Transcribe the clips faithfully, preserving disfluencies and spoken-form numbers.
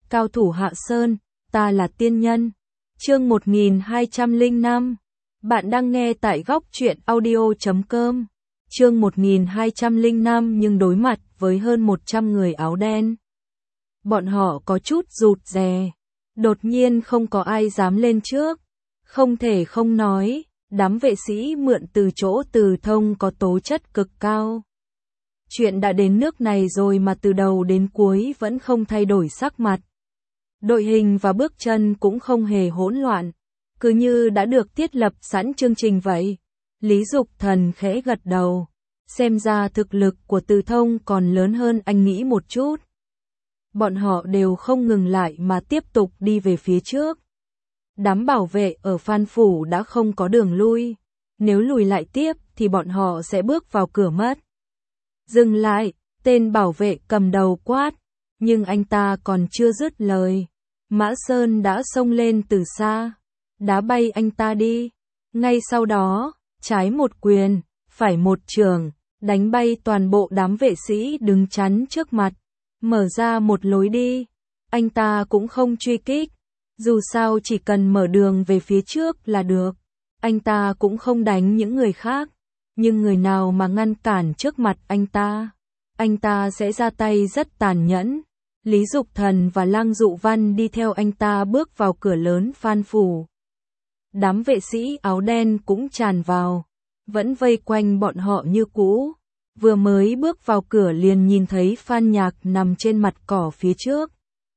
cao thủ Hạ Sơn, ta là tiên nhân. Chương một nghìn hai trăm lẻ năm. Bạn đang nghe tại góc truyện audio chấm com. Chương một nghìn hai trăm lẻ năm nhưng đối mặt với hơn một trăm người áo đen. Bọn họ có chút rụt rè. Đột nhiên không có ai dám lên trước. Không thể không nói, đám vệ sĩ mượn từ chỗ Từ Thông có tố chất cực cao. Chuyện đã đến nước này rồi mà từ đầu đến cuối vẫn không thay đổi sắc mặt. Đội hình và bước chân cũng không hề hỗn loạn, cứ như đã được thiết lập sẵn chương trình vậy. Lý Dục Thần khẽ gật đầu, xem ra thực lực của Từ Thông còn lớn hơn anh nghĩ một chút. Bọn họ đều không ngừng lại mà tiếp tục đi về phía trước. Đám bảo vệ ở Phan Phủ đã không có đường lui, nếu lùi lại tiếp thì bọn họ sẽ bước vào cửa mất. Dừng lại, tên bảo vệ cầm đầu quát, nhưng anh ta còn chưa dứt lời. Mã Sơn đã xông lên từ xa, đá bay anh ta đi. Ngay sau đó, trái một quyền, phải một chưởng, đánh bay toàn bộ đám vệ sĩ đứng chắn trước mặt, mở ra một lối đi. Anh ta cũng không truy kích, dù sao chỉ cần mở đường về phía trước là được. Anh ta cũng không đánh những người khác, nhưng người nào mà ngăn cản trước mặt anh ta, anh ta sẽ ra tay rất tàn nhẫn. Lý Dục Thần và Lăng Dụ Văn đi theo anh ta bước vào cửa lớn Phan Phủ. Đám vệ sĩ áo đen cũng tràn vào, vẫn vây quanh bọn họ như cũ. Vừa mới bước vào cửa liền nhìn thấy Phan Nhạc nằm trên mặt cỏ phía trước.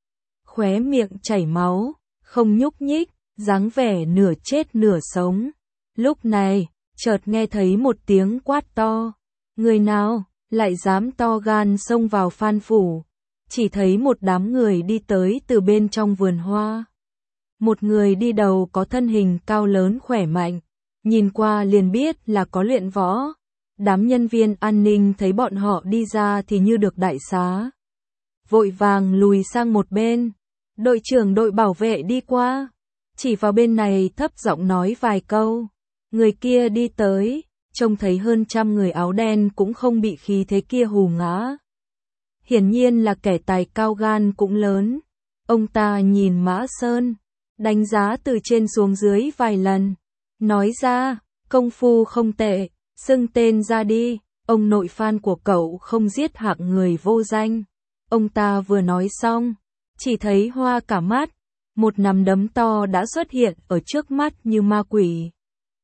Khóe miệng chảy máu, không nhúc nhích, dáng vẻ nửa chết nửa sống. Lúc này, chợt nghe thấy một tiếng quát to. Người nào lại dám to gan xông vào Phan Phủ? Chỉ thấy một đám người đi tới từ bên trong vườn hoa. Một người đi đầu có thân hình cao lớn khỏe mạnh, nhìn qua liền biết là có luyện võ. Đám nhân viên an ninh thấy bọn họ đi ra thì như được đại xá, vội vàng lùi sang một bên. Đội trưởng đội bảo vệ đi qua, chỉ vào bên này thấp giọng nói vài câu. Người kia đi tới, trông thấy hơn trăm người áo đen cũng không bị khí thế kia hù ngã. Hiển nhiên là kẻ tài cao gan cũng lớn. Ông ta nhìn Mã Sơn, đánh giá từ trên xuống dưới vài lần, nói ra, công phu không tệ, xưng tên ra đi, ông nội Phan của cậu không giết hạng người vô danh. Ông ta vừa nói xong, chỉ thấy hoa cả mắt, một nắm đấm to đã xuất hiện ở trước mắt như ma quỷ.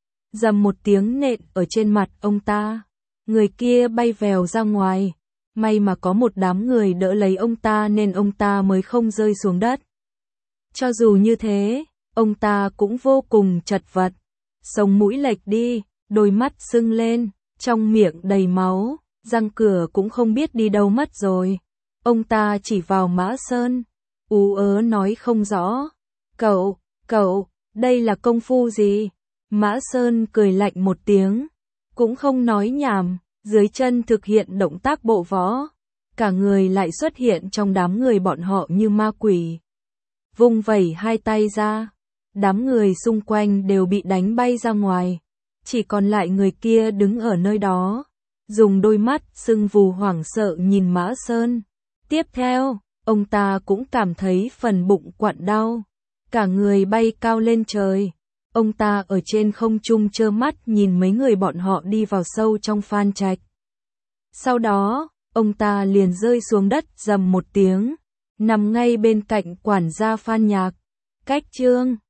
Dầm một tiếng nện ở trên mặt ông ta, người kia bay vèo ra ngoài. May mà có một đám người đỡ lấy ông ta nên ông ta mới không rơi xuống đất. Cho dù như thế, ông ta cũng vô cùng chật vật. Sống mũi lệch đi, đôi mắt sưng lên, trong miệng đầy máu, răng cửa cũng không biết đi đâu mất rồi. Ông ta chỉ vào Mã Sơn, ú ớ nói không rõ. Cậu, cậu, đây là công phu gì? Mã Sơn cười lạnh một tiếng, cũng không nói nhảm. Dưới chân thực hiện động tác bộ võ, cả người lại xuất hiện trong đám người bọn họ như ma quỷ. Vung vẩy hai tay ra, đám người xung quanh đều bị đánh bay ra ngoài, chỉ còn lại người kia đứng ở nơi đó, dùng đôi mắt sưng vù hoảng sợ nhìn Mã Sơn. Tiếp theo, ông ta cũng cảm thấy phần bụng quặn đau, cả người bay cao lên trời. Ông ta ở trên không trung trơ mắt nhìn mấy người bọn họ đi vào sâu trong Phan Trạch. Sau đó, ông ta liền rơi xuống đất rầm một tiếng, nằm ngay bên cạnh quản gia Phan Nhạc. Cách chương